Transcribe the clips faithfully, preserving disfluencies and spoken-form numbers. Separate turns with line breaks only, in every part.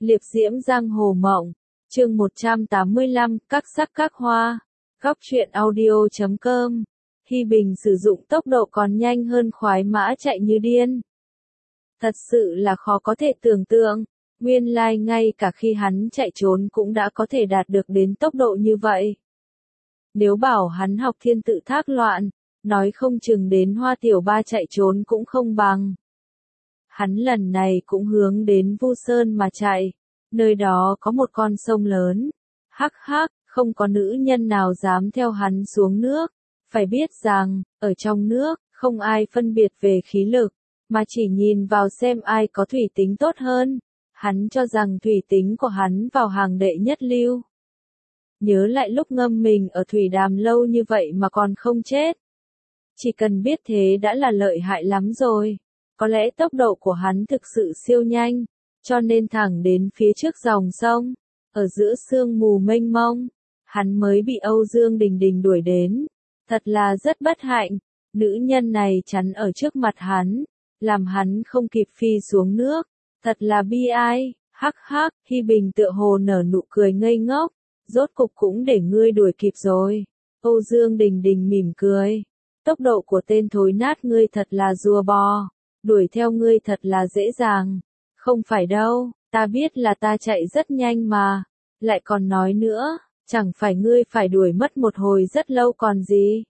Liệp diễm giang hồ mộng, chương một trăm tám mươi lăm, các sắc các hoa, góc truyện audio chấm com. Hi Bình sử dụng tốc độ còn nhanh hơn khoái mã chạy như điên. Thật sự là khó có thể tưởng tượng, nguyên lai ngay cả khi hắn chạy trốn cũng đã có thể đạt được đến tốc độ như vậy. Nếu bảo hắn học thiên tự thác loạn, nói không chừng đến Hoa Tiểu Ba chạy trốn cũng không bằng. Hắn lần này cũng hướng đến Vu Sơn mà chạy, nơi đó có một con sông lớn. Hắc hắc, không có nữ nhân nào dám theo hắn xuống nước. Phải biết rằng, ở trong nước, không ai phân biệt về khí lực, mà chỉ nhìn vào xem ai có thủy tính tốt hơn. Hắn cho rằng thủy tính của hắn vào hàng đệ nhất lưu. Nhớ lại lúc ngâm mình ở thủy đàm lâu như vậy mà còn không chết. Chỉ cần biết thế đã là lợi hại lắm rồi. Có lẽ tốc độ của hắn thực sự siêu nhanh, cho nên thẳng đến phía trước dòng sông, ở giữa sương mù mênh mông, hắn mới bị Âu Dương Đình Đình đuổi đến. Thật là rất bất hạnh, nữ nhân này chắn ở trước mặt hắn, làm hắn không kịp phi xuống nước. Thật là bi ai, hắc hắc, Hi Bình tựa hồ nở nụ cười ngây ngốc, rốt cục cũng để ngươi đuổi kịp rồi. Âu Dương Đình Đình mỉm cười, tốc độ của tên thối nát ngươi thật là rùa bò, đuổi theo ngươi thật là dễ dàng. Không phải đâu, ta biết là ta chạy rất nhanh mà, lại còn nói nữa, chẳng phải ngươi phải đuổi mất một hồi rất lâu còn gì.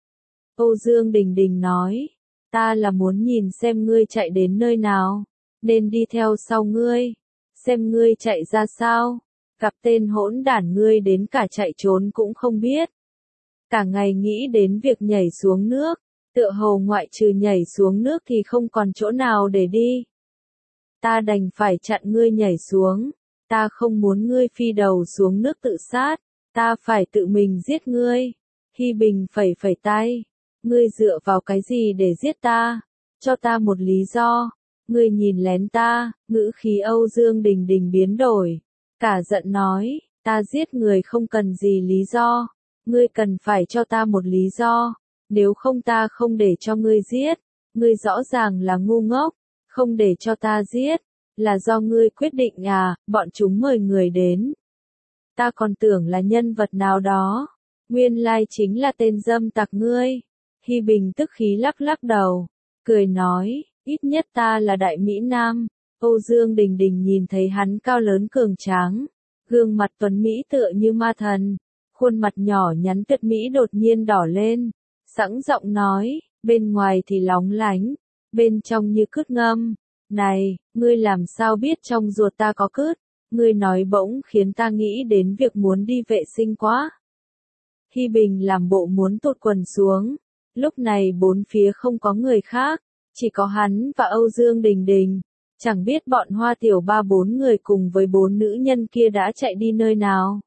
Âu Dương Đình Đình nói, ta là muốn nhìn xem ngươi chạy đến nơi nào, nên đi theo sau ngươi, xem ngươi chạy ra sao. Gặp tên hỗn đản ngươi đến cả chạy trốn cũng không biết. Cả ngày nghĩ đến việc nhảy xuống nước, tựa hồ ngoại trừ nhảy xuống nước thì không còn chỗ nào để đi. Ta đành phải chặn ngươi nhảy xuống, ta không muốn ngươi phi đầu xuống nước tự sát, ta phải tự mình giết ngươi. Hi Bình phẩy phẩy tay, ngươi dựa vào cái gì để giết ta, cho ta một lý do. Ngươi nhìn lén ta, ngữ khí Âu Dương Đình Đình biến đổi, cả giận nói, ta giết người không cần gì lý do, ngươi cần phải cho ta một lý do, nếu không ta không để cho ngươi giết. Ngươi rõ ràng là ngu ngốc, không để cho ta giết, là do ngươi quyết định à? Bọn chúng mời người đến, ta còn tưởng là nhân vật nào đó, nguyên lai chính là tên dâm tặc ngươi. Hi Bình tức khí lắc lắc đầu, cười nói, ít nhất ta là đại mỹ nam. Âu Dương Đình Đình nhìn thấy hắn cao lớn cường tráng, gương mặt tuấn mỹ tựa như ma thần, khuôn mặt nhỏ nhắn tuyệt mỹ đột nhiên đỏ lên, sẵn giọng nói, bên ngoài thì lóng lánh, bên trong như cứt ngâm. Này, ngươi làm sao biết trong ruột ta có cứt? Ngươi nói bỗng khiến ta nghĩ đến việc muốn đi vệ sinh quá. Hi Bình làm bộ muốn tụt quần xuống, lúc này bốn phía không có người khác, chỉ có hắn và Âu Dương Đình Đình. Chẳng biết bọn Hoa Tiểu Ba bốn người cùng với bốn nữ nhân kia đã chạy đi nơi nào.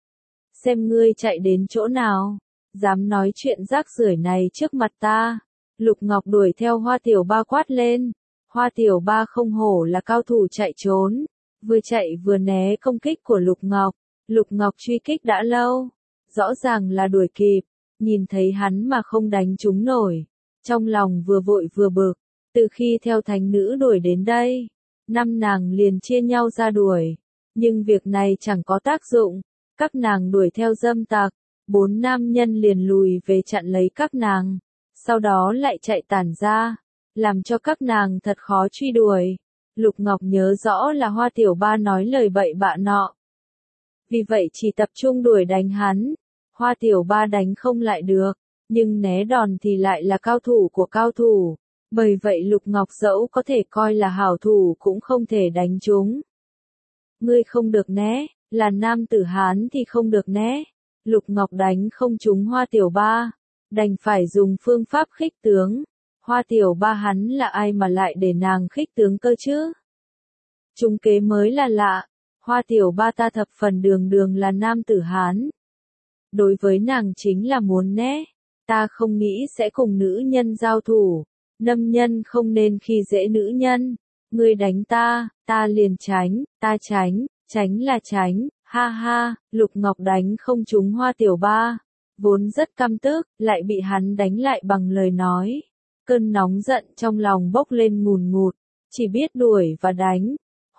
Xem ngươi chạy đến chỗ nào, dám nói chuyện rác rưởi này trước mặt ta. Lục Ngọc đuổi theo Hoa Tiểu Ba quát lên. Hoa Tiểu Ba không hổ là cao thủ chạy trốn, vừa chạy vừa né công kích của Lục Ngọc. Lục Ngọc truy kích đã lâu, rõ ràng là đuổi kịp, nhìn thấy hắn mà không đánh trúng nổi, trong lòng vừa vội vừa bực. Từ khi theo thánh nữ đuổi đến đây, năm nàng liền chia nhau ra đuổi, nhưng việc này chẳng có tác dụng, các nàng đuổi theo dâm tặc, bốn nam nhân liền lùi về chặn lấy các nàng, sau đó lại chạy tản ra, làm cho các nàng thật khó truy đuổi. Lục Ngọc nhớ rõ là Hoa Tiểu Ba nói lời bậy bạ nọ, vì vậy chỉ tập trung đuổi đánh hắn. Hoa Tiểu Ba đánh không lại được, nhưng né đòn thì lại là cao thủ của cao thủ. Bởi vậy Lục Ngọc dẫu có thể coi là hảo thủ cũng không thể đánh chúng. Ngươi không được né, là nam tử Hán thì không được né. Lục Ngọc đánh không trúng Hoa Tiểu Ba, đành phải dùng phương pháp khích tướng. Hoa Tiểu Ba hắn là ai mà lại để nàng khích tướng cơ chứ? Trung kế mới là lạ, Hoa Tiểu Ba ta thập phần đường đường là nam tử Hán. Đối với nàng chính là muốn né, ta không nghĩ sẽ cùng nữ nhân giao thủ. Nam nhân không nên khi dễ nữ nhân, ngươi đánh ta, ta liền tránh, ta tránh, tránh là tránh, ha ha. Lục Ngọc đánh không trúng Hoa Tiểu Ba, vốn rất căm tức, lại bị hắn đánh lại bằng lời nói. Cơn nóng giận trong lòng bốc lên ngùn ngụt, chỉ biết đuổi và đánh.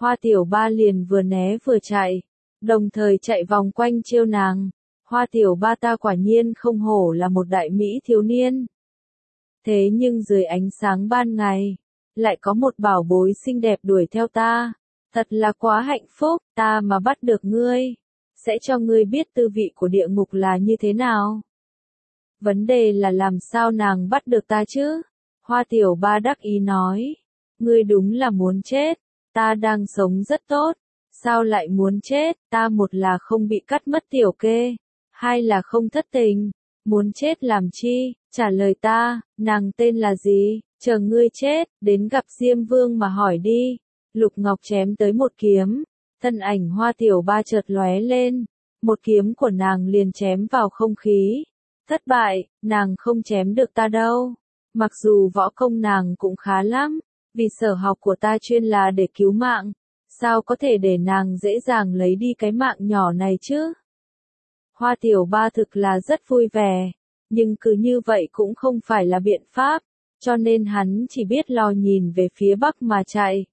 Hoa tiểu ba liền vừa né vừa chạy, đồng thời chạy vòng quanh trêu nàng. Hoa tiểu ba ta quả nhiên không hổ là một đại mỹ thiếu niên. Thế nhưng dưới ánh sáng ban ngày, lại có một bảo bối xinh đẹp đuổi theo ta. Thật là quá hạnh phúc, ta mà bắt được ngươi, sẽ cho ngươi biết tư vị của địa ngục là như thế nào. Vấn đề là làm sao nàng bắt được ta chứ? Hoa tiểu ba đắc ý nói, ngươi đúng là muốn chết, ta đang sống rất tốt, sao lại muốn chết? Ta một là không bị cắt mất tiểu kê, hai là không thất tình, muốn chết làm chi? Trả lời ta, nàng tên là gì? Chờ ngươi chết, đến gặp Diêm Vương mà hỏi đi. Lục Ngọc chém tới một kiếm, thân ảnh Hoa tiểu ba chợt lóe lên, một kiếm của nàng liền chém vào không khí. Thất bại, nàng không chém được ta đâu. Mặc dù võ công nàng cũng khá lắm, vì sở học của ta chuyên là để cứu mạng, sao có thể để nàng dễ dàng lấy đi cái mạng nhỏ này chứ? Hoa tiểu ba thực là rất vui vẻ, nhưng cứ như vậy cũng không phải là biện pháp, cho nên hắn chỉ biết lo nhìn về phía bắc mà chạy.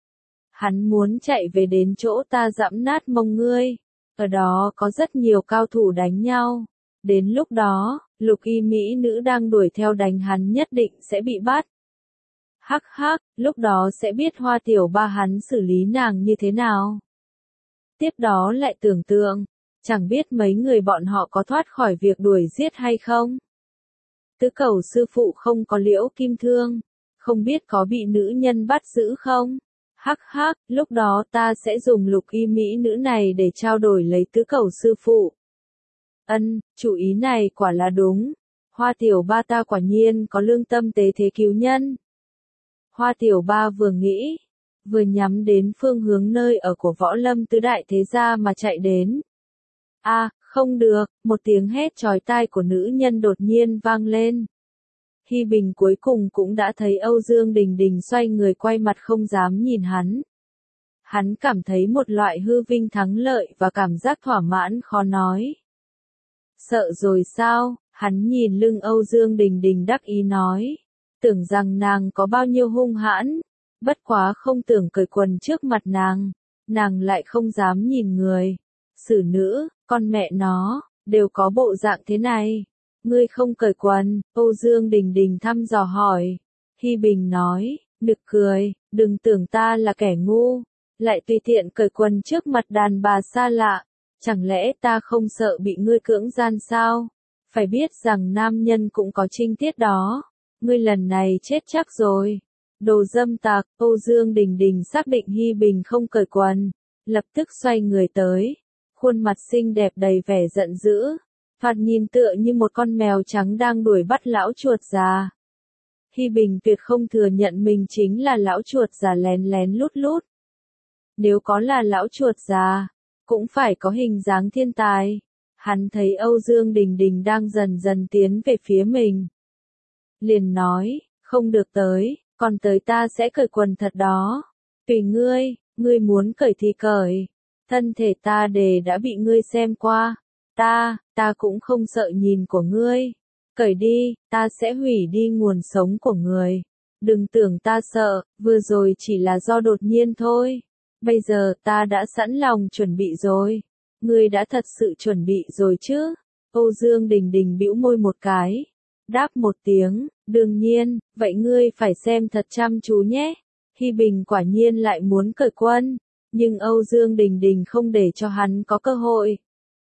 Hắn muốn chạy về đến chỗ ta dẫm nát mông ngươi, ở đó có rất nhiều cao thủ đánh nhau. Đến lúc đó, lục y mỹ nữ đang đuổi theo đánh hắn nhất định sẽ bị bắt. Hắc hắc, lúc đó sẽ biết hoa tiểu ba hắn xử lý nàng như thế nào. Tiếp đó lại tưởng tượng, chẳng biết mấy người bọn họ có thoát khỏi việc đuổi giết hay không. Tứ Cẩu sư phụ không có liễu kim thương, không biết có bị nữ nhân bắt giữ không. Hắc hắc, lúc đó ta sẽ dùng lục y mỹ nữ này để trao đổi lấy Tứ Cẩu sư phụ. Ân, chủ ý này quả là đúng. Hoa tiểu ba ta quả nhiên có lương tâm tế thế cứu nhân. Hoa tiểu ba vừa nghĩ, vừa nhắm đến phương hướng nơi ở của Võ Lâm tứ đại thế gia mà chạy đến. A, à, không được, một tiếng hét chói tai của nữ nhân đột nhiên vang lên. Hi Bình cuối cùng cũng đã thấy Âu Dương Đình Đình xoay người quay mặt không dám nhìn hắn. Hắn cảm thấy một loại hư vinh thắng lợi và cảm giác thỏa mãn khó nói. Sợ rồi sao? Hắn nhìn lưng Âu Dương Đình Đình đắc ý nói. Tưởng rằng nàng có bao nhiêu hung hãn, bất quá không tưởng cởi quần trước mặt nàng, nàng lại không dám nhìn người. Xử nữ, con mẹ nó, đều có bộ dạng thế này. Ngươi không cởi quần, Âu Dương Đình Đình thăm dò hỏi. Hi Bình nói, nực cười, đừng tưởng ta là kẻ ngu, lại tùy tiện cởi quần trước mặt đàn bà xa lạ. Chẳng lẽ ta không sợ bị ngươi cưỡng gian sao? Phải biết rằng nam nhân cũng có trinh tiết đó. Ngươi lần này chết chắc rồi. Đồ dâm tặc, Âu Dương Đình Đình xác định Hi Bình không cởi quần, lập tức xoay người tới. Khuôn mặt xinh đẹp đầy vẻ giận dữ, thoạt nhìn tựa như một con mèo trắng đang đuổi bắt lão chuột già. Hi Bình tuyệt không thừa nhận mình chính là lão chuột già lén lén lút lút. Nếu có là lão chuột già, cũng phải có hình dáng thiên tài. Hắn thấy Âu Dương Đình Đình đang dần dần tiến về phía mình. Liền nói, không được tới, còn tới ta sẽ cởi quần thật đó. Tùy ngươi, ngươi muốn cởi thì cởi. Thân thể ta đề đã bị ngươi xem qua. Ta, ta cũng không sợ nhìn của ngươi. Cởi đi, ta sẽ hủy đi nguồn sống của người. Đừng tưởng ta sợ, vừa rồi chỉ là do đột nhiên thôi. Bây giờ ta đã sẵn lòng chuẩn bị rồi. Ngươi đã thật sự chuẩn bị rồi chứ? Âu Dương Đình Đình bĩu môi một cái. Đáp một tiếng, đương nhiên, vậy ngươi phải xem thật chăm chú nhé. Hi Bình quả nhiên lại muốn cởi quân, nhưng Âu Dương Đình Đình không để cho hắn có cơ hội.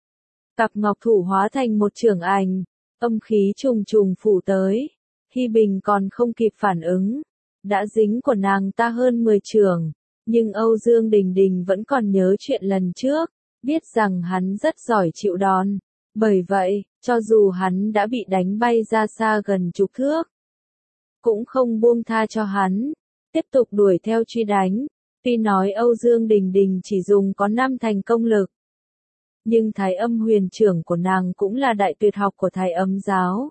Cặp ngọc thủ hóa thành một chưởng ảnh, âm khí trùng trùng phủ tới. Hi Bình còn không kịp phản ứng, đã dính của nàng ta hơn mười chưởng, nhưng Âu Dương Đình Đình vẫn còn nhớ chuyện lần trước, biết rằng hắn rất giỏi chịu đòn. Bởi vậy, cho dù hắn đã bị đánh bay ra xa gần chục thước, cũng không buông tha cho hắn, tiếp tục đuổi theo truy đánh. Tuy nói Âu Dương Đình Đình chỉ dùng có năm thành công lực, nhưng Thái Âm Huyền Chưởng của nàng cũng là đại tuyệt học của Thái Âm giáo.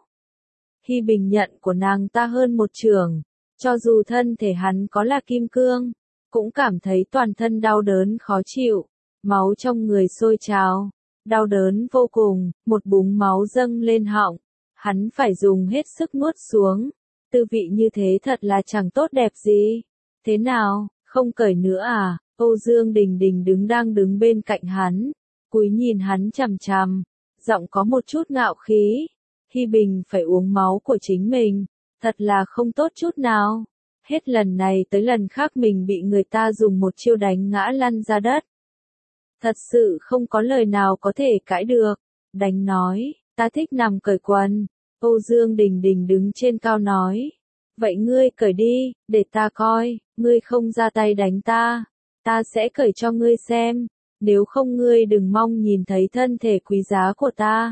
Hi Bình nhận của nàng ta hơn một chưởng, cho dù thân thể hắn có là kim cương, cũng cảm thấy toàn thân đau đớn khó chịu, máu trong người sôi trào, đau đớn vô cùng, một búng máu dâng lên họng, hắn phải dùng hết sức nuốt xuống. Tư vị như thế thật là chẳng tốt đẹp gì. Thế nào, không cởi nữa à? Âu Dương Đình Đình đứng đang đứng bên cạnh hắn, cúi nhìn hắn chằm chằm, giọng có một chút ngạo khí. Hi Bình phải uống máu của chính mình, thật là không tốt chút nào. Hết lần này tới lần khác mình bị người ta dùng một chiêu đánh ngã lăn ra đất. Thật sự không có lời nào có thể cãi được. Đánh nói, ta thích nằm cởi quần. Âu Dương Đình Đình đứng trên cao nói. Vậy ngươi cởi đi, để ta coi, ngươi không ra tay đánh ta, ta sẽ cởi cho ngươi xem, nếu không ngươi đừng mong nhìn thấy thân thể quý giá của ta.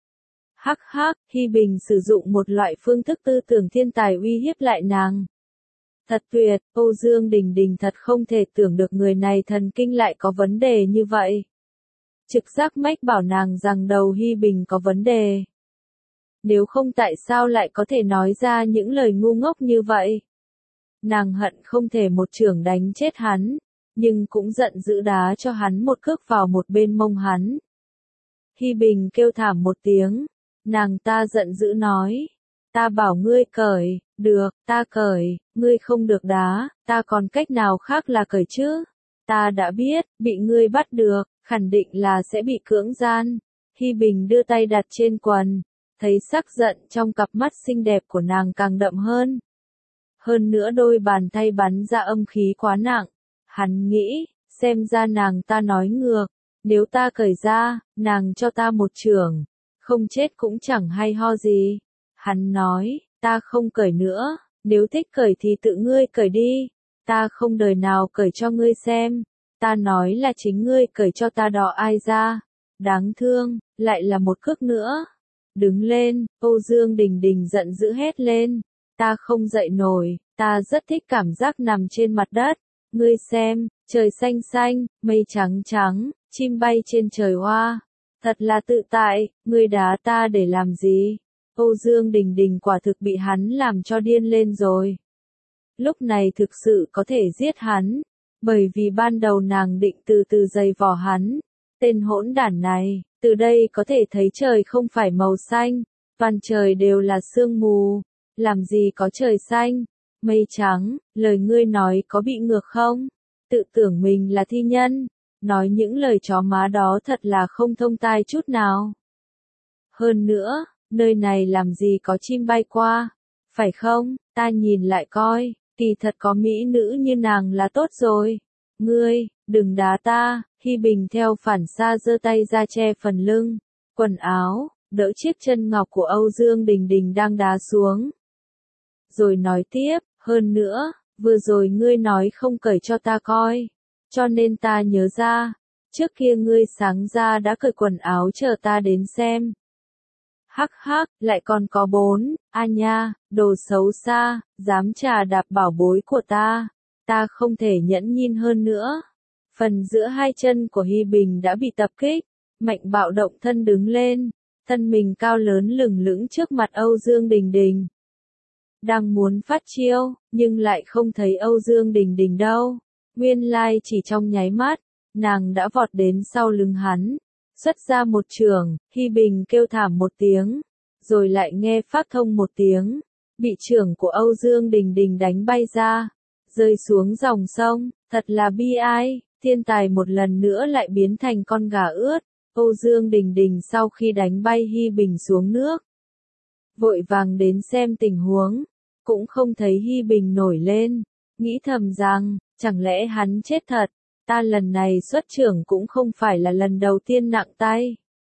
Hắc hắc, Hi Bình sử dụng một loại phương thức tư tưởng thiên tài uy hiếp lại nàng. Thật tuyệt, Âu Dương Đình Đình thật không thể tưởng được người này thần kinh lại có vấn đề như vậy. Trực giác mách bảo nàng rằng đầu Hi Bình có vấn đề. Nếu không tại sao lại có thể nói ra những lời ngu ngốc như vậy? Nàng hận không thể một chưởng đánh chết hắn, nhưng cũng giận dữ đá cho hắn một cước vào một bên mông hắn. Hi Bình kêu thảm một tiếng, nàng ta giận dữ nói, ta bảo ngươi cởi, được, ta cởi, ngươi không được đá, ta còn cách nào khác là cởi chứ? Ta đã biết, bị ngươi bắt được, khẳng định là sẽ bị cưỡng gian. Hi Bình đưa tay đặt trên quần, thấy sắc giận trong cặp mắt xinh đẹp của nàng càng đậm hơn. Hơn nữa đôi bàn tay bắn ra âm khí quá nặng. Hắn nghĩ, xem ra nàng ta nói ngược, nếu ta cởi ra, nàng cho ta một chưởng, không chết cũng chẳng hay ho gì. Hắn nói, ta không cởi nữa, nếu thích cởi thì tự ngươi cởi đi, ta không đời nào cởi cho ngươi xem, ta nói là chính ngươi cởi cho ta đọ ai ra. Đáng thương, lại là một cước nữa. Đứng lên, Âu Dương Đình Đình giận dữ hét lên, ta không dậy nổi, ta rất thích cảm giác nằm trên mặt đất. Ngươi xem, trời xanh xanh, mây trắng trắng, chim bay trên trời hoa. Thật là tự tại, ngươi đá ta để làm gì? Âu Dương Đình Đình quả thực bị hắn làm cho điên lên rồi. Lúc này thực sự có thể giết hắn, bởi vì ban đầu nàng định từ từ giày vò hắn. Tên hỗn đản này, từ đây có thể thấy trời không phải màu xanh, toàn trời đều là sương mù. Làm gì có trời xanh, mây trắng, lời ngươi nói có bị ngược không? Tự tưởng mình là thi nhân, nói những lời chó má đó thật là không thông tai chút nào. Hơn nữa, nơi này làm gì có chim bay qua, phải không? Ta nhìn lại coi, kỳ thật có mỹ nữ như nàng là tốt rồi. Ngươi, đừng đá ta. Hi Bình theo phản xạ giơ tay ra che phần lưng, quần áo, đỡ chiếc chân ngọc của Âu Dương Đình Đình đang đá xuống. Rồi nói tiếp, hơn nữa, vừa rồi ngươi nói không cởi cho ta coi, cho nên ta nhớ ra, trước kia ngươi sáng ra đã cởi quần áo chờ ta đến xem. Hắc hắc, lại còn có bốn, a nha, đồ xấu xa, dám trà đạp bảo bối của ta, ta không thể nhẫn nhịn hơn nữa. Phần giữa hai chân của Hi Bình đã bị tập kích, mạnh bạo động thân đứng lên, thân mình cao lớn lừng lững trước mặt Âu Dương Đình Đình. Đang muốn phát chiêu, nhưng lại không thấy Âu Dương Đình Đình đâu. Nguyên lai chỉ trong nháy mắt, nàng đã vọt đến sau lưng hắn, xuất ra một chưởng. Hi Bình kêu thảm một tiếng, rồi lại nghe phát thông một tiếng, bị chưởng của Âu Dương Đình Đình đánh bay ra, rơi xuống dòng sông. Thật là bi ai, thiên tài một lần nữa lại biến thành con gà ướt. Âu Dương Đình Đình sau khi đánh bay Hi Bình xuống nước, vội vàng đến xem tình huống, cũng không thấy Hi Bình nổi lên, nghĩ thầm rằng, chẳng lẽ hắn chết thật, ta lần này xuất chưởng cũng không phải là lần đầu tiên nặng tay,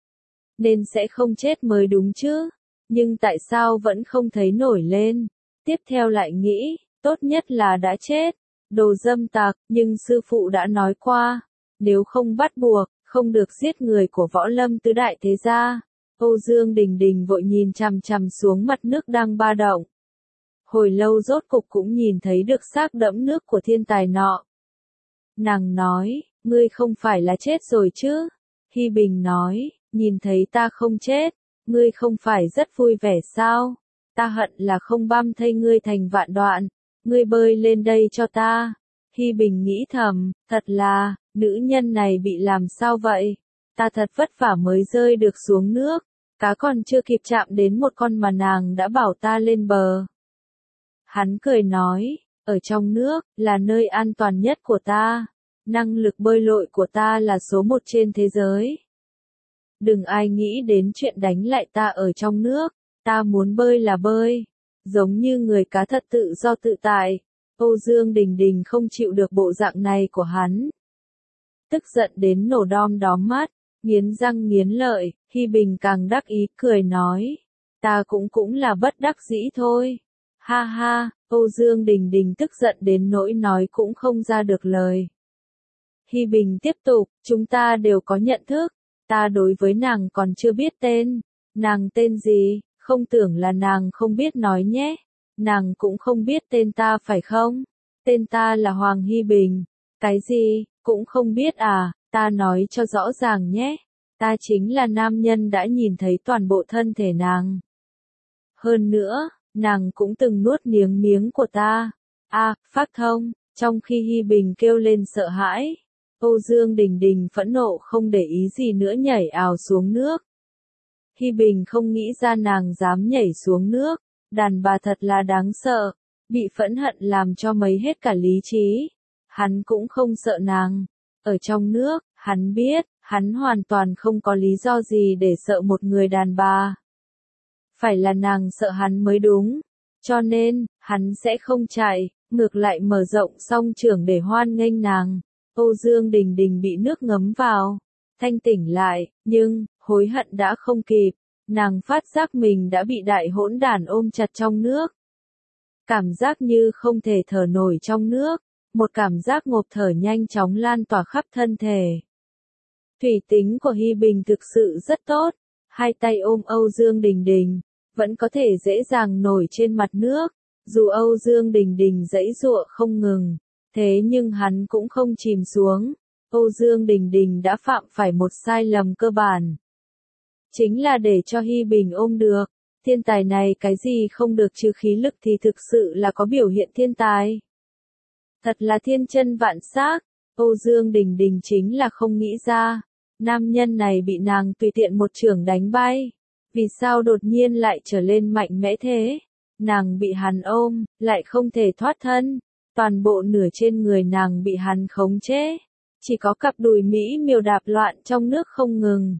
nên sẽ không chết mới đúng chứ, nhưng tại sao vẫn không thấy nổi lên, tiếp theo lại nghĩ, tốt nhất là đã chết, đồ dâm tặc, nhưng sư phụ đã nói qua, nếu không bắt buộc, không được giết người của võ lâm tứ đại thế gia. Âu Dương Đình Đình vội nhìn chằm chằm xuống mặt nước đang ba động. Hồi lâu rốt cục cũng nhìn thấy được xác đẫm nước của thiên tài nọ. Nàng nói, ngươi không phải là chết rồi chứ? Hi Bình nói, nhìn thấy ta không chết, ngươi không phải rất vui vẻ sao? Ta hận là không băm thây ngươi thành vạn đoạn, ngươi bơi lên đây cho ta. Hi Bình nghĩ thầm, thật là, nữ nhân này bị làm sao vậy? Ta thật vất vả mới rơi được xuống nước, cá còn chưa kịp chạm đến một con mà nàng đã bảo ta lên bờ. Hắn cười nói, ở trong nước, là nơi an toàn nhất của ta. Năng lực bơi lội của ta là số một trên thế giới. Đừng ai nghĩ đến chuyện đánh lại ta ở trong nước, ta muốn bơi là bơi. Giống như người cá thật tự do tự tại. Âu Dương Đình Đình không chịu được bộ dạng này của hắn. Tức giận đến nổ đom đóm mắt, nghiến răng nghiến lợi, Hi Bình càng đắc ý cười nói. Ta cũng cũng là bất đắc dĩ thôi. Ha ha, Âu Dương Đình Đình tức giận đến nỗi nói cũng không ra được lời. Hi Bình tiếp tục, chúng ta đều có nhận thức, ta đối với nàng còn chưa biết tên. Nàng tên gì, không tưởng là nàng không biết nói nhé. Nàng cũng không biết tên ta phải không? Tên ta là Hoàng Hi Bình. Cái gì, cũng không biết à, ta nói cho rõ ràng nhé. Ta chính là nam nhân đã nhìn thấy toàn bộ thân thể nàng. Hơn nữa, nàng cũng từng nuốt miếng miếng của ta. À, phát thông, trong khi Hi Bình kêu lên sợ hãi. Âu Dương Đình Đình phẫn nộ không để ý gì nữa nhảy ào xuống nước. Hi Bình không nghĩ ra nàng dám nhảy xuống nước, đàn bà thật là đáng sợ, bị phẫn hận làm cho mấy hết cả lý trí. Hắn cũng không sợ nàng. Ở trong nước, hắn biết, hắn hoàn toàn không có lý do gì để sợ một người đàn bà. Phải là nàng sợ hắn mới đúng. Cho nên, hắn sẽ không chạy, ngược lại mở rộng song trưởng để hoan nghênh nàng. Âu Dương Đình Đình bị nước ngấm vào, thanh tỉnh lại, nhưng, hối hận đã không kịp. Nàng phát giác mình đã bị đại hỗn đản ôm chặt trong nước. Cảm giác như không thể thở nổi trong nước, một cảm giác ngộp thở nhanh chóng lan tỏa khắp thân thể. Thủy tính của Hi Bình thực sự rất tốt, hai tay ôm Âu Dương Đình Đình, vẫn có thể dễ dàng nổi trên mặt nước, dù Âu Dương Đình Đình giãy giụa không ngừng, thế nhưng hắn cũng không chìm xuống. Âu Dương Đình Đình đã phạm phải một sai lầm cơ bản. Chính là để cho Hi Bình ôm được. Thiên tài này cái gì không được trừ khí lực thì thực sự là có biểu hiện thiên tài. Thật là thiên chân vạn xác. Âu Dương Đình Đình chính là không nghĩ ra. Nam nhân này bị nàng tùy tiện một chưởng đánh bay. Vì sao đột nhiên lại trở lên mạnh mẽ thế? Nàng bị hắn ôm, lại không thể thoát thân. Toàn bộ nửa trên người nàng bị hắn khống chế. Chỉ có cặp đùi mỹ miều đạp loạn trong nước không ngừng.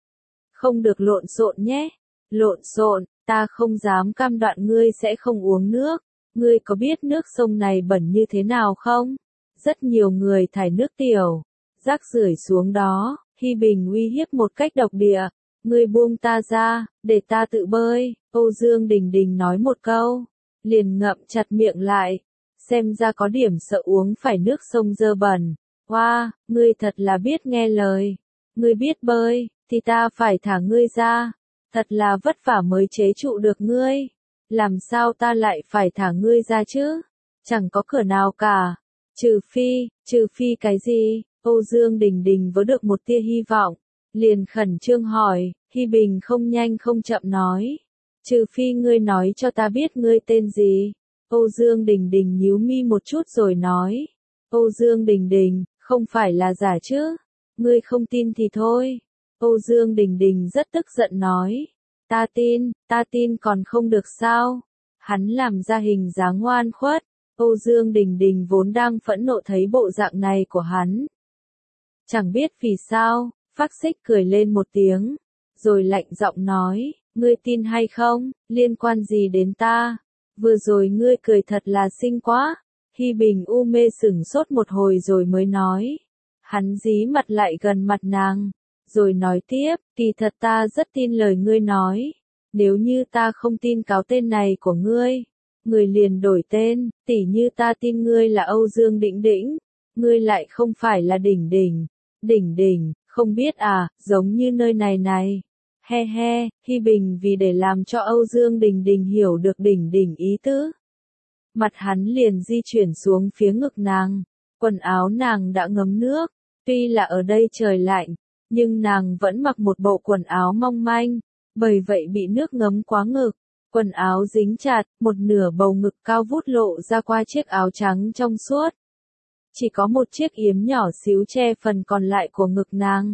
Không được lộn xộn nhé. Lộn xộn, ta không dám cam đoan ngươi sẽ không uống nước. Ngươi có biết nước sông này bẩn như thế nào không? Rất nhiều người thải nước tiểu, rác rưởi xuống đó. Hi Bình uy hiếp một cách độc địa. Ngươi buông ta ra, để ta tự bơi. Âu Dương Đình Đình nói một câu, liền ngậm chặt miệng lại. Xem ra có điểm sợ uống phải nước sông dơ bẩn. Wow, ngươi thật là biết nghe lời. Ngươi biết bơi, thì ta phải thả ngươi ra. Thật là vất vả mới chế trụ được ngươi. Làm sao ta lại phải thả ngươi ra chứ? Chẳng có cửa nào cả. Trừ phi, trừ phi cái gì? Âu Dương Đình Đình vớ được một tia hy vọng. Liền khẩn trương hỏi, Hi Bình không nhanh không chậm nói. Trừ phi ngươi nói cho ta biết ngươi tên gì. Âu Dương Đình Đình nhíu mi một chút rồi nói. Âu Dương Đình Đình, không phải là giả chứ? Ngươi không tin thì thôi. Âu Dương Đình Đình rất tức giận nói. Ta tin, ta tin còn không được sao? Hắn làm ra hình dáng ngoan khuất. Âu Dương Đình Đình vốn đang phẫn nộ thấy bộ dạng này của hắn. Chẳng biết vì sao, Phác Xích cười lên một tiếng, rồi lạnh giọng nói, ngươi tin hay không, liên quan gì đến ta? Vừa rồi ngươi cười thật là xinh quá. Hi Bình u mê sửng sốt một hồi rồi mới nói. Hắn dí mặt lại gần mặt nàng, rồi nói tiếp, kỳ thật ta rất tin lời ngươi nói. Nếu như ta không tin cáo tên này của ngươi, ngươi liền đổi tên, tỉ như ta tin ngươi là Âu Dương Đĩnh Đĩnh, ngươi lại không phải là Đỉnh Đỉnh. Đỉnh Đỉnh, không biết à, giống như nơi này này. He he, Hi Bình vì để làm cho Âu Dương Đình Đình hiểu được Đỉnh Đỉnh ý tứ. Mặt hắn liền di chuyển xuống phía ngực nàng, quần áo nàng đã ngấm nước, tuy là ở đây trời lạnh, nhưng nàng vẫn mặc một bộ quần áo mong manh, bởi vậy bị nước ngấm quá ngực, quần áo dính chặt, một nửa bầu ngực cao vút lộ ra qua chiếc áo trắng trong suốt. Chỉ có một chiếc yếm nhỏ xíu che phần còn lại của ngực nàng.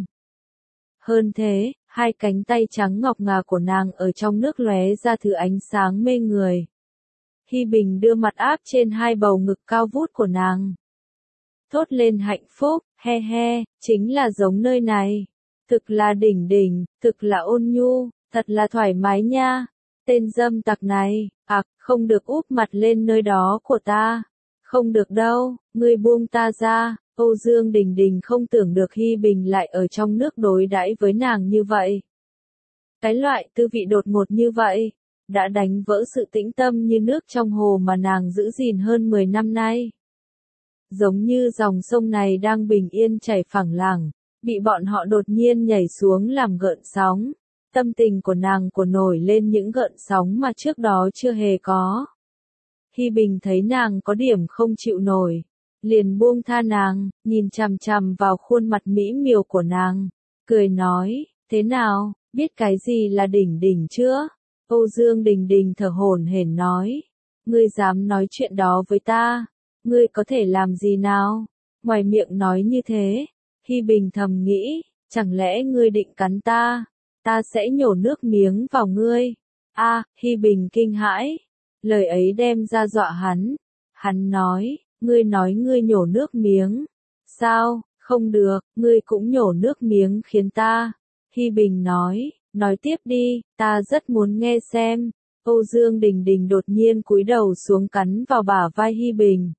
Hơn thế, hai cánh tay trắng ngọc ngà của nàng ở trong nước lóe ra thứ ánh sáng mê người. Hi Bình đưa mặt áp trên hai bầu ngực cao vút của nàng. thốt lên hạnh phúc, he he, chính là giống nơi này. Thực là đỉnh đỉnh, thực là ôn nhu, thật là thoải mái nha. Tên dâm tặc này, ặc, không được úp mặt lên nơi đó của ta. Không được đâu, ngươi buông ta ra. Âu Dương Đình Đình không tưởng được Hi Bình lại ở trong nước đối đãi với nàng như vậy. Cái loại tư vị đột ngột như vậy, đã đánh vỡ sự tĩnh tâm như nước trong hồ mà nàng giữ gìn hơn mười năm nay. Giống như dòng sông này đang bình yên chảy phẳng lặng, bị bọn họ đột nhiên nhảy xuống làm gợn sóng. Tâm tình của nàng của nổi lên những gợn sóng mà trước đó chưa hề có. Hi Bình thấy nàng có điểm không chịu nổi, liền buông tha nàng, nhìn chằm chằm vào khuôn mặt mỹ miều của nàng, cười nói, thế nào, biết cái gì là đỉnh đỉnh chưa? Âu Dương Đình Đình thở hổn hển nói, ngươi dám nói chuyện đó với ta, ngươi có thể làm gì nào? Ngoài miệng nói như thế, Hi Bình thầm nghĩ, chẳng lẽ ngươi định cắn ta? Ta sẽ nhổ nước miếng vào ngươi. A, à, Hi Bình kinh hãi, lời ấy đem ra dọa hắn. Hắn nói, ngươi nói ngươi nhổ nước miếng. Sao, không được, ngươi cũng nhổ nước miếng khiến ta. Hi Bình nói, nói tiếp đi, ta rất muốn nghe xem. Âu Dương Đình Đình đột nhiên cúi đầu xuống cắn vào bả vai Hi Bình.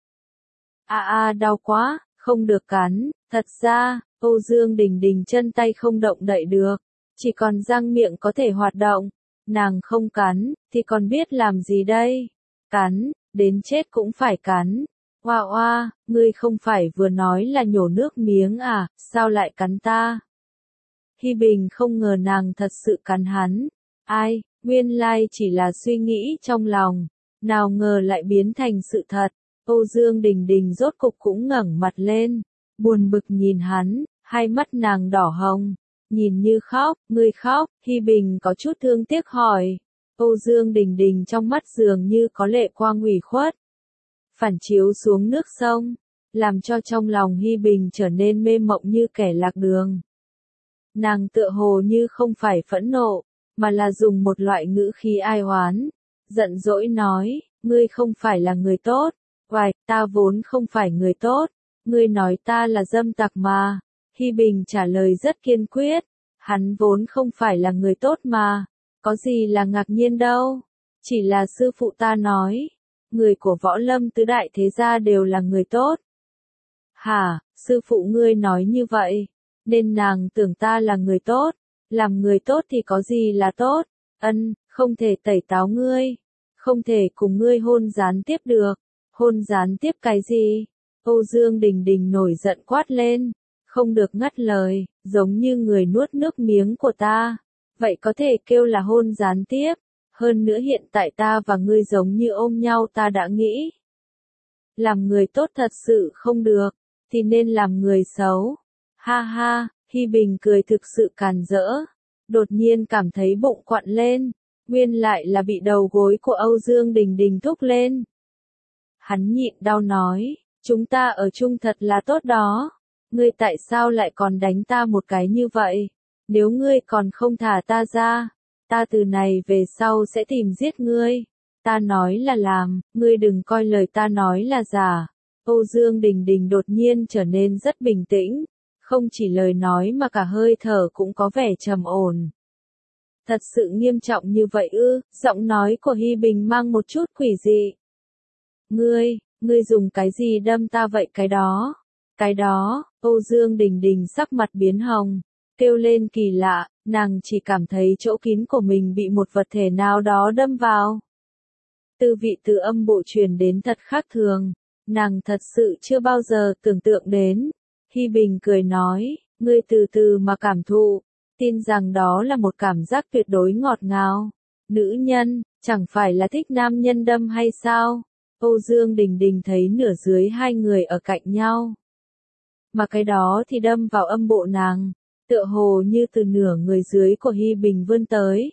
A a đau quá, không được cắn, thật ra, Âu Dương Đình Đình chân tay không động đậy được, chỉ còn răng miệng có thể hoạt động. Nàng không cắn, thì còn biết làm gì đây? Cắn, đến chết cũng phải cắn. Oa oa, ngươi không phải vừa nói là nhổ nước miếng à, sao lại cắn ta? Hi Bình không ngờ nàng thật sự cắn hắn. Ai, nguyên lai chỉ là suy nghĩ trong lòng, nào ngờ lại biến thành sự thật. Âu Dương Đình Đình rốt cục cũng ngẩng mặt lên, buồn bực nhìn hắn, hai mắt nàng đỏ hồng, nhìn như khóc, ngươi khóc. Hi Bình có chút thương tiếc hỏi. Âu Dương Đình Đình trong mắt dường như có lệ quang ủy khuất, phản chiếu xuống nước sông, làm cho trong lòng Hi Bình trở nên mê mộng như kẻ lạc đường. Nàng tựa hồ như không phải phẫn nộ, mà là dùng một loại ngữ khí ai oán, giận dỗi nói, ngươi không phải là người tốt. Oài, ta vốn không phải người tốt, ngươi nói ta là dâm tặc mà. Hi Bình trả lời rất kiên quyết, hắn vốn không phải là người tốt mà, có gì là ngạc nhiên đâu, chỉ là sư phụ ta nói, người của võ lâm tứ đại thế gia đều là người tốt. Hả, sư phụ ngươi nói như vậy, nên nàng tưởng ta là người tốt, làm người tốt thì có gì là tốt, ân, không thể tẩy táo ngươi, không thể cùng ngươi hôn gián tiếp được. Hôn gián tiếp cái gì? Âu Dương Đình Đình nổi giận quát lên, không được ngắt lời, giống như người nuốt nước miếng của ta. Vậy có thể kêu là hôn gián tiếp, hơn nữa hiện tại ta và ngươi giống như ôm nhau ta đã nghĩ. Làm người tốt thật sự không được, thì nên làm người xấu. Ha ha, Hi Bình cười thực sự càn rỡ, đột nhiên cảm thấy bụng quặn lên, nguyên lại là bị đầu gối của Âu Dương Đình Đình thúc lên. Hắn nhịn đau nói, chúng ta ở chung thật là tốt đó. Ngươi tại sao lại còn đánh ta một cái như vậy? Nếu ngươi còn không thả ta ra, ta từ này về sau sẽ tìm giết ngươi. Ta nói là làm, ngươi đừng coi lời ta nói là giả. Âu Dương Đình Đình đột nhiên trở nên rất bình tĩnh, không chỉ lời nói mà cả hơi thở cũng có vẻ trầm ổn. Thật sự nghiêm trọng như vậy ư? Giọng nói của Hi Bình mang một chút quỷ dị. Ngươi, ngươi dùng cái gì đâm ta vậy? Cái đó, cái đó, Âu Dương Đình Đình sắc mặt biến hồng, kêu lên kỳ lạ, nàng chỉ cảm thấy chỗ kín của mình bị một vật thể nào đó đâm vào. Tư vị từ âm bộ truyền đến thật khác thường, nàng thật sự chưa bao giờ tưởng tượng đến. Hi Bình cười nói, ngươi từ từ mà cảm thụ, tin rằng đó là một cảm giác tuyệt đối ngọt ngào. Nữ nhân, chẳng phải là thích nam nhân đâm hay sao? Âu Dương Đình Đình thấy nửa dưới hai người ở cạnh nhau, mà cái đó thì đâm vào âm bộ nàng, tựa hồ như từ nửa người dưới của Hi Bình vươn tới.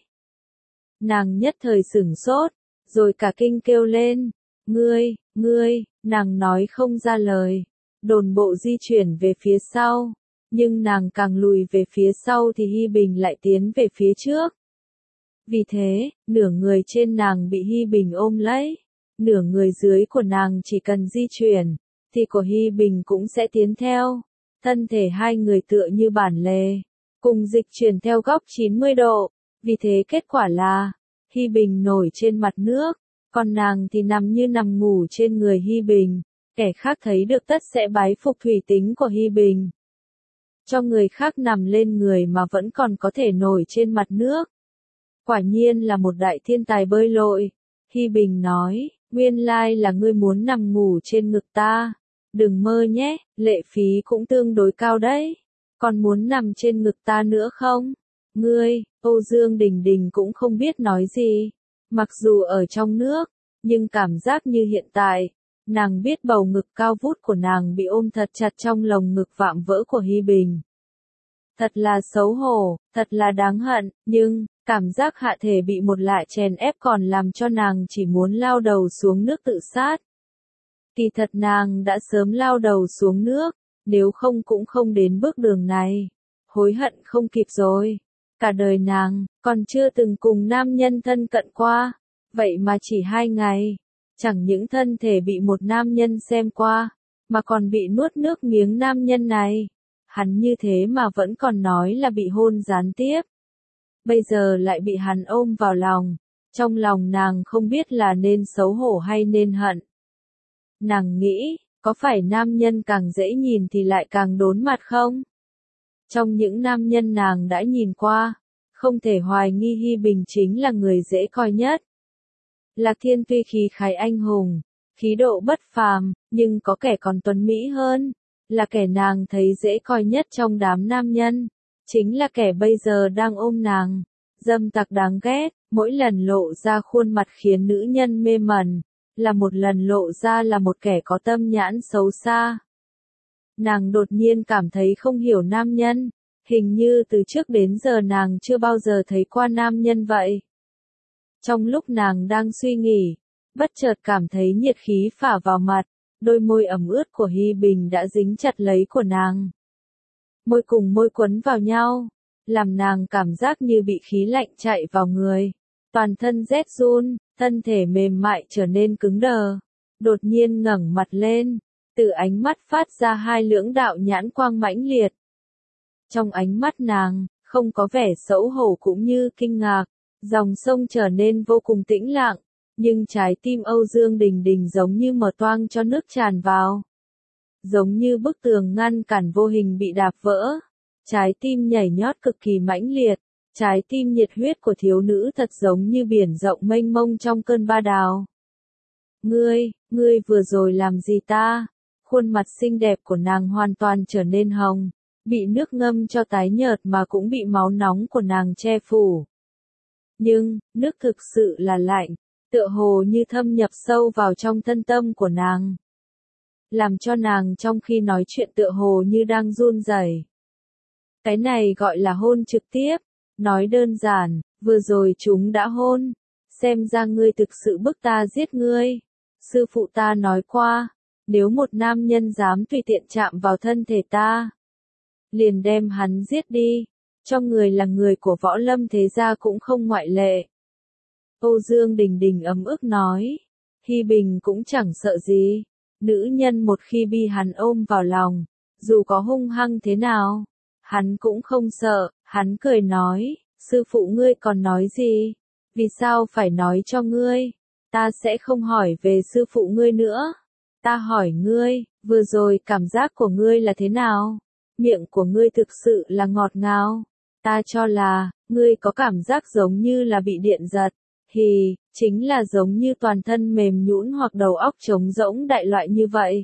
Nàng nhất thời sửng sốt, rồi cả kinh kêu lên, ngươi, ngươi, nàng nói không ra lời, đồn bộ di chuyển về phía sau, nhưng nàng càng lùi về phía sau thì Hi Bình lại tiến về phía trước. Vì thế, nửa người trên nàng bị Hi Bình ôm lấy. Nửa người dưới của nàng chỉ cần di chuyển, thì của Hi Bình cũng sẽ tiến theo. Thân thể hai người tựa như bản lề, cùng dịch chuyển theo góc chín mươi độ, vì thế kết quả là, Hi Bình nổi trên mặt nước, còn nàng thì nằm như nằm ngủ trên người Hi Bình, kẻ khác thấy được tất sẽ bái phục thủy tính của Hi Bình. Cho người khác nằm lên người mà vẫn còn có thể nổi trên mặt nước. Quả nhiên là một đại thiên tài bơi lội. Hi Bình nói, nguyên lai là ngươi muốn nằm ngủ trên ngực ta. Đừng mơ nhé, lệ phí cũng tương đối cao đấy. Còn muốn nằm trên ngực ta nữa không? Ngươi, Âu Dương Đình Đình cũng không biết nói gì. Mặc dù ở trong nước, nhưng cảm giác như hiện tại, nàng biết bầu ngực cao vút của nàng bị ôm thật chặt trong lồng ngực vạm vỡ của Hi Bình. Thật là xấu hổ, thật là đáng hận, nhưng, cảm giác hạ thể bị một lại chèn ép còn làm cho nàng chỉ muốn lao đầu xuống nước tự sát. Kỳ thật nàng đã sớm lao đầu xuống nước, nếu không cũng không đến bước đường này. Hối hận không kịp rồi. Cả đời nàng, còn chưa từng cùng nam nhân thân cận qua. Vậy mà chỉ hai ngày, chẳng những thân thể bị một nam nhân xem qua, mà còn bị nuốt nước miếng nam nhân này. Hắn như thế mà vẫn còn nói là bị hôn gián tiếp. Bây giờ lại bị hắn ôm vào lòng. Trong lòng nàng không biết là nên xấu hổ hay nên hận. Nàng nghĩ, có phải nam nhân càng dễ nhìn thì lại càng đốn mặt không? Trong những nam nhân nàng đã nhìn qua, không thể hoài nghi Hi Bình chính là người dễ coi nhất. Lạc Thiên tuy khí khái anh hùng, khí độ bất phàm, nhưng có kẻ còn tuấn mỹ hơn, là kẻ nàng thấy dễ coi nhất trong đám nam nhân, chính là kẻ bây giờ đang ôm nàng, dâm tặc đáng ghét, mỗi lần lộ ra khuôn mặt khiến nữ nhân mê mẩn, là một lần lộ ra là một kẻ có tâm nhãn xấu xa. Nàng đột nhiên cảm thấy không hiểu nam nhân, hình như từ trước đến giờ nàng chưa bao giờ thấy qua nam nhân vậy. Trong lúc nàng đang suy nghĩ, bất chợt cảm thấy nhiệt khí phả vào mặt, đôi môi ẩm ướt của Hi Bình đã dính chặt lấy của nàng. Môi cùng môi quấn vào nhau, làm nàng cảm giác như bị khí lạnh chạy vào người. Toàn thân rét run, thân thể mềm mại trở nên cứng đờ. Đột nhiên ngẩng mặt lên, từ ánh mắt phát ra hai lưỡng đạo nhãn quang mãnh liệt. Trong ánh mắt nàng, không có vẻ xấu hổ cũng như kinh ngạc, dòng sông trở nên vô cùng tĩnh lặng, nhưng trái tim Âu Dương Đình Đình giống như mở toang cho nước tràn vào. Giống như bức tường ngăn cản vô hình bị đạp vỡ. Trái tim nhảy nhót cực kỳ mãnh liệt, trái tim nhiệt huyết của thiếu nữ thật giống như biển rộng mênh mông trong cơn ba đào. Ngươi, ngươi vừa rồi làm gì ta? Khuôn mặt xinh đẹp của nàng hoàn toàn trở nên hồng, bị nước ngâm cho tái nhợt mà cũng bị máu nóng của nàng che phủ. Nhưng, nước thực sự là lạnh, tựa hồ như thâm nhập sâu vào trong thân tâm của nàng. Làm cho nàng trong khi nói chuyện tựa hồ như đang run rẩy. Cái này gọi là hôn trực tiếp, nói đơn giản, vừa rồi chúng đã hôn, xem ra ngươi thực sự bức ta giết ngươi. Sư phụ ta nói qua, nếu một nam nhân dám tùy tiện chạm vào thân thể ta, liền đem hắn giết đi, cho người là người của võ lâm thế gia cũng không ngoại lệ. Âu Dương Đình Đình ấm ức nói, Hi Bình cũng chẳng sợ gì, nữ nhân một khi bị hắn ôm vào lòng, dù có hung hăng thế nào, hắn cũng không sợ, hắn cười nói, sư phụ ngươi còn nói gì, vì sao phải nói cho ngươi, ta sẽ không hỏi về sư phụ ngươi nữa, ta hỏi ngươi, vừa rồi cảm giác của ngươi là thế nào, miệng của ngươi thực sự là ngọt ngào, ta cho là, ngươi có cảm giác giống như là bị điện giật, thì, chính là giống như toàn thân mềm nhũn hoặc đầu óc trống rỗng đại loại như vậy.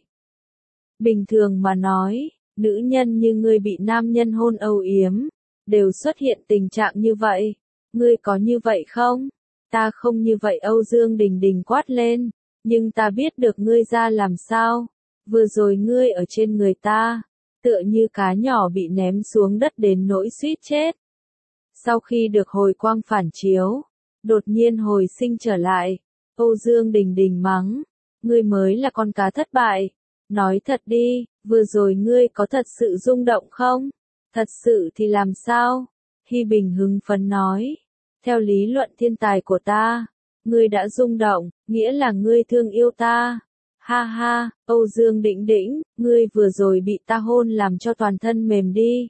Bình thường mà nói, nữ nhân như ngươi bị nam nhân hôn âu yếm, đều xuất hiện tình trạng như vậy. Ngươi có như vậy không? Ta không như vậy. Âu Dương Đình Đình quát lên, nhưng ta biết được ngươi ra làm sao. Vừa rồi ngươi ở trên người ta, tựa như cá nhỏ bị ném xuống đất đến nỗi suýt chết. Sau khi được hồi quang phản chiếu, đột nhiên hồi sinh trở lại, Âu Dương Đình Đình mắng, ngươi mới là con cá thất bại. Nói thật đi, vừa rồi ngươi có thật sự rung động không? Thật sự thì làm sao? Hi Bình hứng phấn nói, theo lý luận thiên tài của ta, ngươi đã rung động, nghĩa là ngươi thương yêu ta. Ha ha, Âu Dương Đĩnh Đĩnh, ngươi vừa rồi bị ta hôn làm cho toàn thân mềm đi.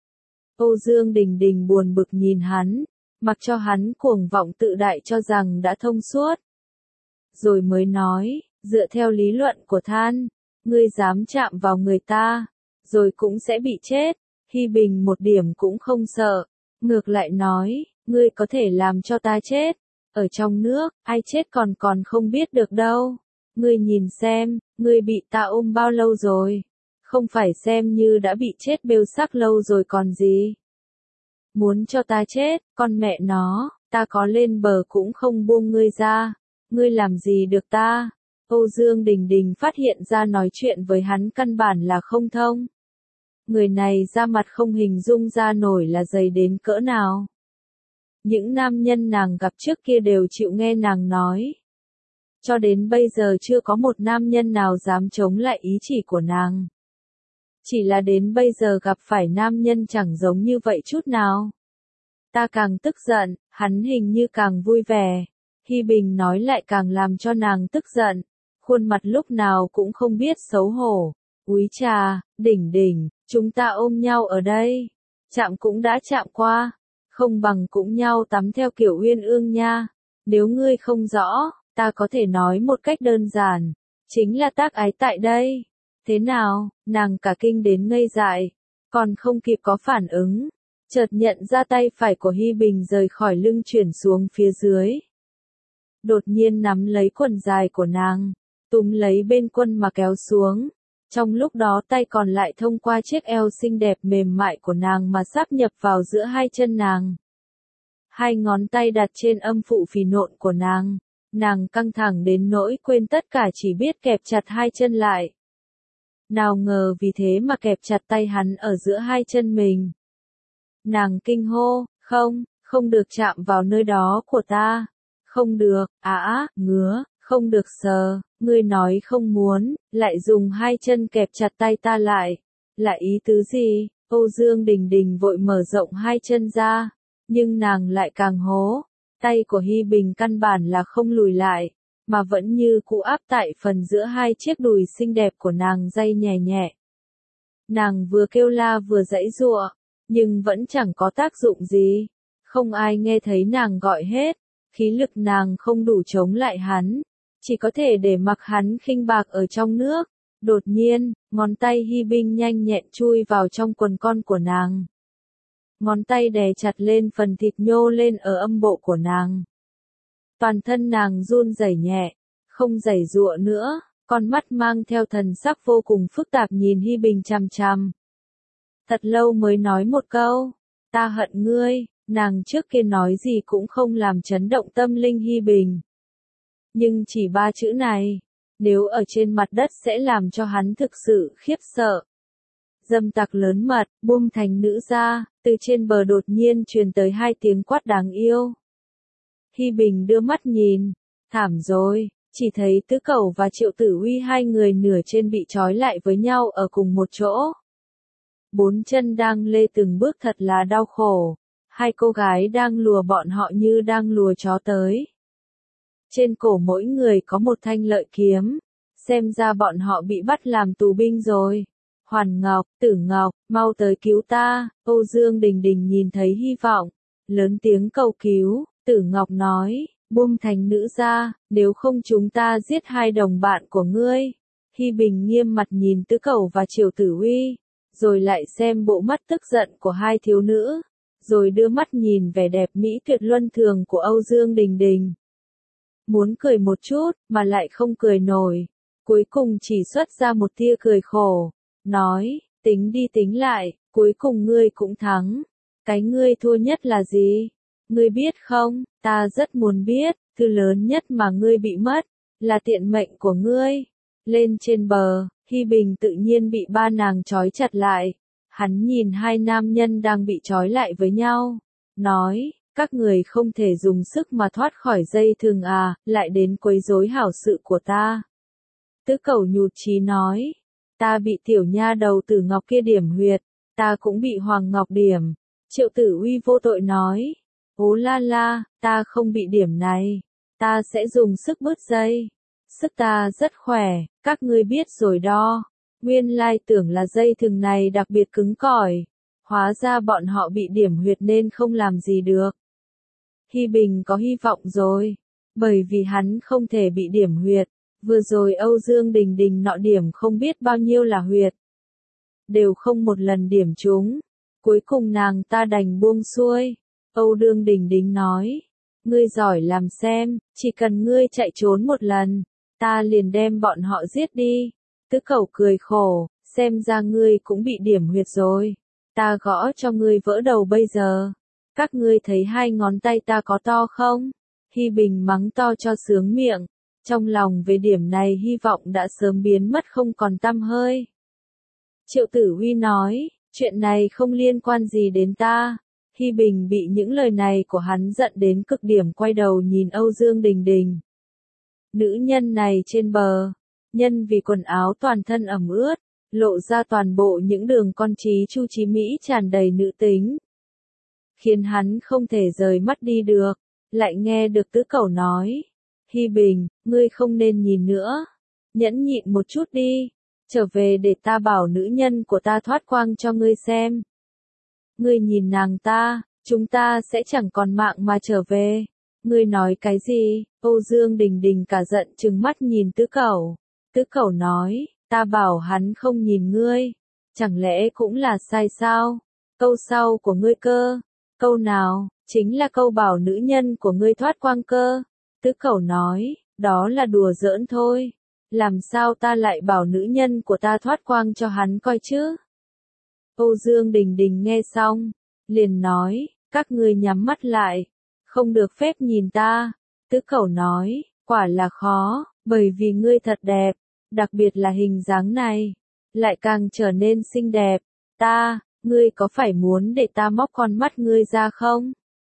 Âu Dương Đình Đình buồn bực nhìn hắn, mặc cho hắn cuồng vọng tự đại cho rằng đã thông suốt. Rồi mới nói, dựa theo lý luận của Than, ngươi dám chạm vào người ta, rồi cũng sẽ bị chết. Hi Bình một điểm cũng không sợ, ngược lại nói, ngươi có thể làm cho ta chết. Ở trong nước, ai chết còn còn không biết được đâu. Ngươi nhìn xem, ngươi bị ta ôm bao lâu rồi? Không phải xem như đã bị chết bêu sắc lâu rồi còn gì. Muốn cho ta chết, con mẹ nó, ta có lên bờ cũng không buông ngươi ra. Ngươi làm gì được ta? Âu Dương Đình Đình phát hiện ra nói chuyện với hắn căn bản là không thông. Người này da mặt không hình dung ra nổi là dày đến cỡ nào. Những nam nhân nàng gặp trước kia đều chịu nghe nàng nói. Cho đến bây giờ chưa có một nam nhân nào dám chống lại ý chỉ của nàng. Chỉ là đến bây giờ gặp phải nam nhân chẳng giống như vậy chút nào. Ta càng tức giận, hắn hình như càng vui vẻ. Hi Bình nói lại càng làm cho nàng tức giận. Khuôn mặt lúc nào cũng không biết xấu hổ. Úi trà, Đỉnh Đỉnh, chúng ta ôm nhau ở đây. Chạm cũng đã chạm qua. Không bằng cũng nhau tắm theo kiểu uyên ương nha. Nếu ngươi không rõ, ta có thể nói một cách đơn giản. Chính là tác ái tại đây. Thế nào, nàng cả kinh đến ngây dại. Còn không kịp có phản ứng. Chợt nhận ra tay phải của Hi Bình rời khỏi lưng chuyển xuống phía dưới. Đột nhiên nắm lấy quần dài của nàng. Túm lấy bên quân mà kéo xuống. Trong lúc đó tay còn lại thông qua chiếc eo xinh đẹp mềm mại của nàng mà sáp nhập vào giữa hai chân nàng. Hai ngón tay đặt trên âm phụ phì nộn của nàng. Nàng căng thẳng đến nỗi quên tất cả chỉ biết kẹp chặt hai chân lại. Nào ngờ vì thế mà kẹp chặt tay hắn ở giữa hai chân mình. Nàng kinh hô, không, không được chạm vào nơi đó của ta. Không được, á, ngứa, không được sờ, ngươi nói không muốn, lại dùng hai chân kẹp chặt tay ta lại. Là ý tứ gì? Âu Dương Đình Đình vội mở rộng hai chân ra, nhưng nàng lại càng hố. Tay của Hi Bình căn bản là không lùi lại, mà vẫn như cũ áp tại phần giữa hai chiếc đùi xinh đẹp của nàng day nhẹ nhẹ. Nàng vừa kêu la vừa giãy giụa, nhưng vẫn chẳng có tác dụng gì. Không ai nghe thấy nàng gọi hết, khí lực nàng không đủ chống lại hắn, chỉ có thể để mặc hắn khinh bạc ở trong nước. Đột nhiên, ngón tay Hi Bình nhanh nhẹn chui vào trong quần con của nàng. Ngón tay đè chặt lên phần thịt nhô lên ở âm bộ của nàng. Toàn thân nàng run rẩy nhẹ, không giãy giụa nữa, con mắt mang theo thần sắc vô cùng phức tạp nhìn Hi Bình chằm chằm. Thật lâu mới nói một câu, ta hận ngươi, nàng trước kia nói gì cũng không làm chấn động tâm linh Hi Bình. Nhưng chỉ ba chữ này, nếu ở trên mặt đất sẽ làm cho hắn thực sự khiếp sợ. Dâm tặc lớn mật, buông thành nữ ra, từ trên bờ đột nhiên truyền tới hai tiếng quát đáng yêu. Hi Bình đưa mắt nhìn, thảm rồi, chỉ thấy Tứ Cẩu và Triệu Tử Uy hai người nửa trên bị trói lại với nhau ở cùng một chỗ. Bốn chân đang lê từng bước thật là đau khổ, hai cô gái đang lùa bọn họ như đang lùa chó tới. Trên cổ mỗi người có một thanh lợi kiếm, xem ra bọn họ bị bắt làm tù binh rồi. Hoàn Ngọc, Tử Ngọc, mau tới cứu ta. Âu Dương Đình Đình nhìn thấy hy vọng, lớn tiếng cầu cứu. Tử Ngọc nói, buông thành nữ ra, nếu không chúng ta giết hai đồng bạn của ngươi. Hi Bình nghiêm mặt nhìn Tứ Cẩu và Triệu Tử Uy, rồi lại xem bộ mắt tức giận của hai thiếu nữ, rồi đưa mắt nhìn vẻ đẹp mỹ tuyệt luân thường của Âu Dương Đình Đình. Muốn cười một chút, mà lại không cười nổi, cuối cùng chỉ xuất ra một tia cười khổ, nói, tính đi tính lại, cuối cùng ngươi cũng thắng. Cái ngươi thua nhất là gì? Ngươi biết không, ta rất muốn biết, thứ lớn nhất mà ngươi bị mất, là tiện mệnh của ngươi. Lên trên bờ, Hi Bình tự nhiên bị ba nàng trói chặt lại. Hắn nhìn hai nam nhân đang bị trói lại với nhau, nói, các người không thể dùng sức mà thoát khỏi dây thừng à, lại đến quấy rối hảo sự của ta. Tứ Cẩu nhụt chí nói, ta bị tiểu nha đầu Tử Ngọc kia điểm huyệt, ta cũng bị Hoàng Ngọc điểm. Triệu Tử Uy vô tội nói, ố la la, ta không bị điểm này, ta sẽ dùng sức bứt dây. Sức ta rất khỏe, các ngươi biết rồi đó. Nguyên lai tưởng là dây thừng này đặc biệt cứng cỏi. Hóa ra bọn họ bị điểm huyệt nên không làm gì được. Hi Bình có hy vọng rồi. Bởi vì hắn không thể bị điểm huyệt. Vừa rồi Âu Dương Đình Đình nọ điểm không biết bao nhiêu là huyệt. Đều không một lần điểm trúng. Cuối cùng nàng ta đành buông xuôi. Âu Dương Đình Đình nói. Ngươi giỏi làm xem, chỉ cần ngươi chạy trốn một lần, ta liền đem bọn họ giết đi. Tứ Cẩu cười khổ, xem ra ngươi cũng bị điểm huyệt rồi. Ta gõ cho ngươi vỡ đầu bây giờ. Các ngươi thấy hai ngón tay ta có to không? Hi Bình mắng to cho sướng miệng. Trong lòng về điểm này hy vọng đã sớm biến mất không còn tăm hơi. Triệu Tử Huy nói, chuyện này không liên quan gì đến ta. Hi Bình bị những lời này của hắn giận đến cực điểm, quay đầu nhìn Âu Dương Đình Đình. Nữ nhân này trên bờ, nhân vì quần áo toàn thân ẩm ướt, lộ ra toàn bộ những đường con trí chu trí mỹ tràn đầy nữ tính. Khiến hắn không thể rời mắt đi được, lại nghe được Tứ Cẩu nói. Hi Bình, ngươi không nên nhìn nữa, nhẫn nhịn một chút đi, trở về để ta bảo nữ nhân của ta thoát quang cho ngươi xem. Ngươi nhìn nàng ta, chúng ta sẽ chẳng còn mạng mà trở về. Ngươi nói cái gì? Âu Dương Đình Đình cả giận trừng mắt nhìn Tứ Cẩu. Tứ Cẩu nói, ta bảo hắn không nhìn ngươi. Chẳng lẽ cũng là sai sao? Câu sau của ngươi cơ. Câu nào? Chính là câu bảo nữ nhân của ngươi thoát quang cơ. Tứ Cẩu nói, đó là đùa giỡn thôi. Làm sao ta lại bảo nữ nhân của ta thoát quang cho hắn coi chứ? Âu Dương Đình Đình nghe xong, liền nói, các ngươi nhắm mắt lại, không được phép nhìn ta. Tứ Cẩu nói, quả là khó, bởi vì ngươi thật đẹp, đặc biệt là hình dáng này, lại càng trở nên xinh đẹp. Ta, ngươi có phải muốn để ta móc con mắt ngươi ra không?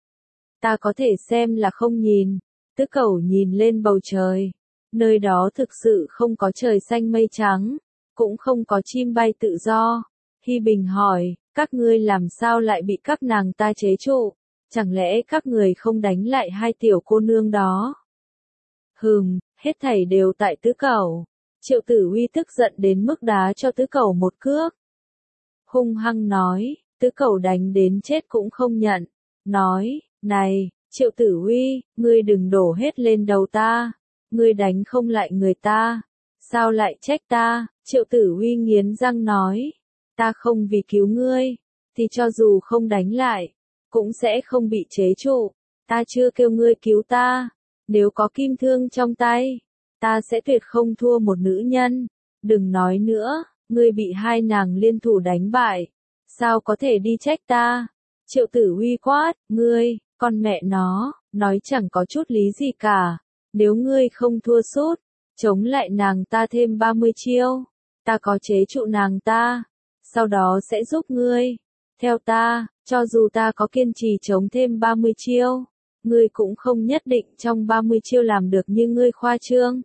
Ta có thể xem là không nhìn. Tứ Cẩu nhìn lên bầu trời, nơi đó thực sự không có trời xanh mây trắng, cũng không có chim bay tự do. Hi Bình hỏi, các ngươi làm sao lại bị các nàng ta chế trụ? Chẳng lẽ các người không đánh lại hai tiểu cô nương đó? Hừm, hết thảy đều tại Tứ Cẩu. Triệu Tử Huy tức giận đến mức đá cho Tứ Cẩu một cước. Hung hăng nói, Tứ Cẩu đánh đến chết cũng không nhận. Nói, này, Triệu Tử Huy, ngươi đừng đổ hết lên đầu ta. Ngươi đánh không lại người ta. Sao lại trách ta? Triệu Tử Huy nghiến răng nói. Ta không vì cứu ngươi, thì cho dù không đánh lại, cũng sẽ không bị chế trụ. Ta chưa kêu ngươi cứu ta. Nếu có kim thương trong tay, ta sẽ tuyệt không thua một nữ nhân. Đừng nói nữa, ngươi bị hai nàng liên thủ đánh bại. Sao có thể đi trách ta? Triệu Tử Huy quát, ngươi, con mẹ nó, nói chẳng có chút lý gì cả. Nếu ngươi không thua sút, chống lại nàng ta thêm ba mươi chiêu, ta có chế trụ nàng ta. Sau đó sẽ giúp ngươi. Theo ta, cho dù ta có kiên trì chống thêm ba mươi chiêu, ngươi cũng không nhất định trong ba mươi chiêu làm được như ngươi khoa trương.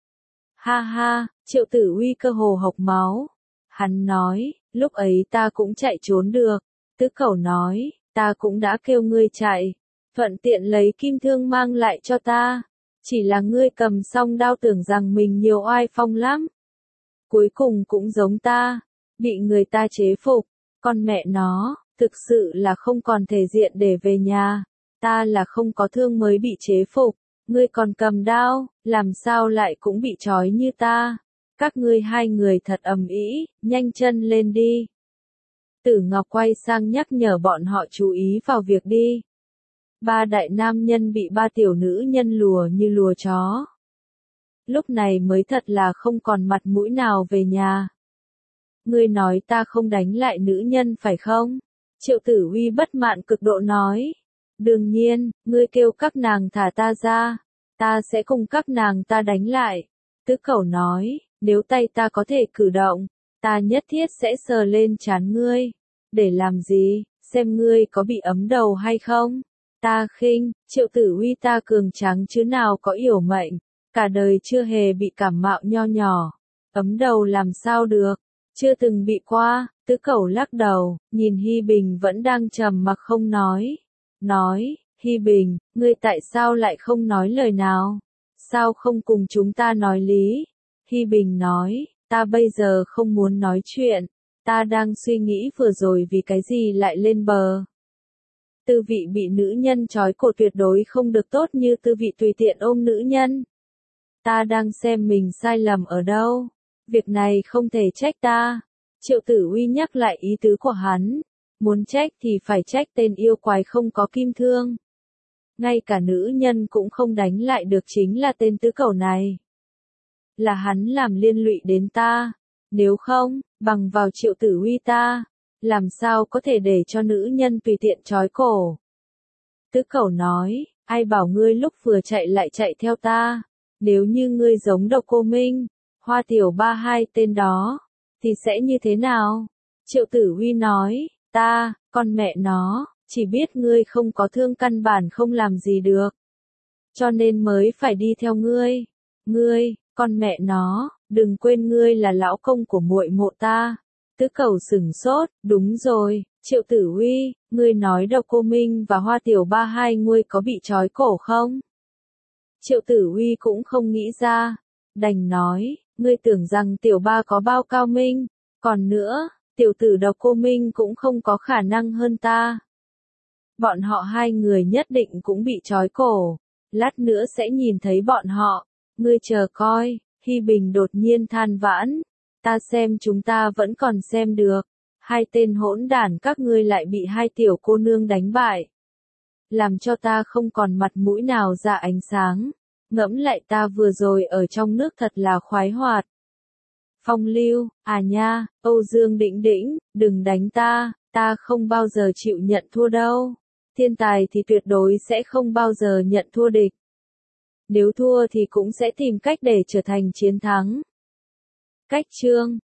Ha ha, Triệu Tử Huy cơ hồ hộc máu. Hắn nói, lúc ấy ta cũng chạy trốn được. Tứ Cẩu nói, ta cũng đã kêu ngươi chạy, thuận tiện lấy kim thương mang lại cho ta. Chỉ là ngươi cầm song đao tưởng rằng mình nhiều oai phong lắm. Cuối cùng cũng giống ta, bị người ta chế phục. Con mẹ nó, thực sự là không còn thể diện để về nhà. Ta là không có thương mới bị chế phục. Ngươi còn cầm đao, làm sao lại cũng bị trói như ta. Các ngươi hai người thật ầm ĩ, nhanh chân lên đi. Tử Ngọc quay sang nhắc nhở bọn họ chú ý vào việc đi. Ba đại nam nhân bị ba tiểu nữ nhân lùa như lùa chó. Lúc này mới thật là không còn mặt mũi nào về nhà. Ngươi nói ta không đánh lại nữ nhân phải không? Triệu Tử Huy bất mãn cực độ nói. Đương nhiên, ngươi kêu các nàng thả ta ra, ta sẽ cùng các nàng ta đánh lại. Tứ Cẩu nói, nếu tay ta có thể cử động, ta nhất thiết sẽ sờ lên trán ngươi. Để làm gì, xem ngươi có bị ấm đầu hay không? Ta khinh, Triệu Tử Huy ta cường tráng chứ nào có yểu mệnh, cả đời chưa hề bị cảm mạo nho nhỏ. Ấm đầu làm sao được, chưa từng bị qua. Tứ Cẩu lắc đầu, nhìn Hi Bình vẫn đang trầm mặc không nói. Nói, Hi Bình, ngươi tại sao lại không nói lời nào? Sao không cùng chúng ta nói lý? Hi Bình nói, ta bây giờ không muốn nói chuyện, ta đang suy nghĩ vừa rồi vì cái gì lại lên bờ. Tư vị bị nữ nhân trói cổ tuyệt đối không được tốt như tư vị tùy tiện ôm nữ nhân. Ta đang xem mình sai lầm ở đâu. Việc này không thể trách ta. Triệu Tử Uy nhắc lại ý tứ của hắn. Muốn trách thì phải trách tên yêu quái không có kim thương. Ngay cả nữ nhân cũng không đánh lại được chính là tên tứ cẩu này. Là hắn làm liên lụy đến ta. Nếu không, bằng vào Triệu Tử Uy ta, làm sao có thể để cho nữ nhân tùy tiện trói cổ. Tứ cẩu nói, ai bảo ngươi lúc vừa chạy lại chạy theo ta. Nếu như ngươi giống Độc Cô Minh, Hoa Tiểu Ba hai tên đó, thì sẽ như thế nào? Triệu Tử Uy nói, ta, con mẹ nó, chỉ biết ngươi không có thương căn bản không làm gì được. Cho nên mới phải đi theo ngươi. Ngươi, con mẹ nó, đừng quên ngươi là lão công của muội mộ ta. Tứ cẩu sửng sốt, đúng rồi, Triệu Tử Uy, ngươi nói Độc Cô Minh và Hoa Tiểu Ba hai ngươi có bị trói cổ không? Triệu Tử Uy cũng không nghĩ ra, đành nói, ngươi tưởng rằng Tiểu Ba có bao cao minh, còn nữa, tiểu tử Độc Cô Minh cũng không có khả năng hơn ta. Bọn họ hai người nhất định cũng bị trói cổ, lát nữa sẽ nhìn thấy bọn họ, ngươi chờ coi. Hi Bình đột nhiên than vãn, ta xem chúng ta vẫn còn xem được, hai tên hỗn đản các ngươi lại bị hai tiểu cô nương đánh bại. Làm cho ta không còn mặt mũi nào ra ánh sáng, ngẫm lại ta vừa rồi ở trong nước thật là khoái hoạt. Phong Lưu, à nha, Âu Dương Đĩnh Đĩnh, đừng đánh ta, ta không bao giờ chịu nhận thua đâu. Thiên tài thì tuyệt đối sẽ không bao giờ nhận thua địch. Nếu thua thì cũng sẽ tìm cách để trở thành chiến thắng. Cách chương